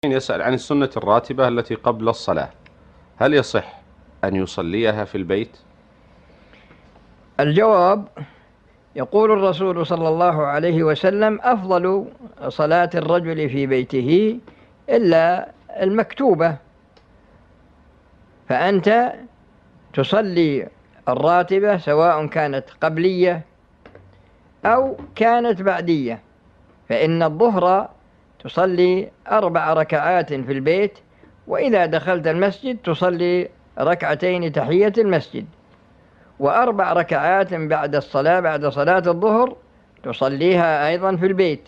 يسأل عن السنة الراتبة التي قبل الصلاة، هل يصح أن يصليها في البيت؟ الجواب: يقول الرسول صلى الله عليه وسلم: أفضل صلاة الرجل في بيته إلا المكتوبة، فأنت تصلي الراتبة سواء كانت قبلية أو كانت بعدية. فإن الظهر تصلي 4 ركعات في البيت، وإذا دخلت المسجد تصلي 2 تحية المسجد، و4 ركعات بعد صلاة الظهر تصليها أيضا في البيت.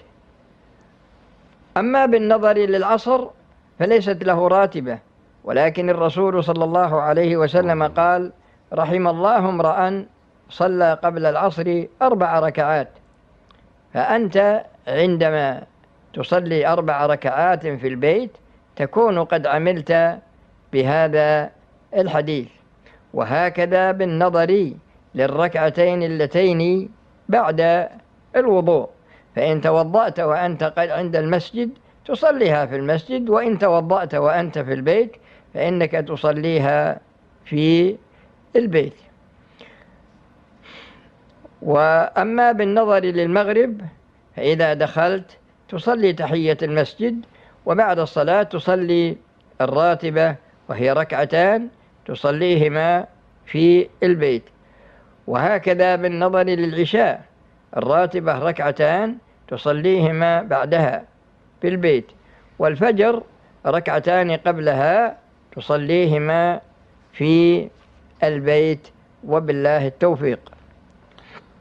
أما بالنظر للعصر فليست له راتبة، ولكن الرسول صلى الله عليه وسلم قال: رحم الله امرأ صلى قبل العصر 4 ركعات. فأنت عندما تصلي 4 ركعات في البيت تكون قد عملت بهذا الحديث. وهكذا بالنظر للركعتين اللتين بعد الوضوء، فإن توضأت وأنت عند المسجد تصليها في المسجد، وإن توضأت وأنت في البيت فإنك تصليها في البيت. وأما بالنظر للمغرب فإذا دخلت تصلي تحية المسجد، وبعد الصلاة تصلي الراتبة وهي 2 ركعات تصليهما في البيت. وهكذا بالنظر للعشاء، الراتبة 2 ركعات تصليهما بعدها في البيت، والفجر 2 ركعات قبلها تصليهما في البيت، وبالله التوفيق.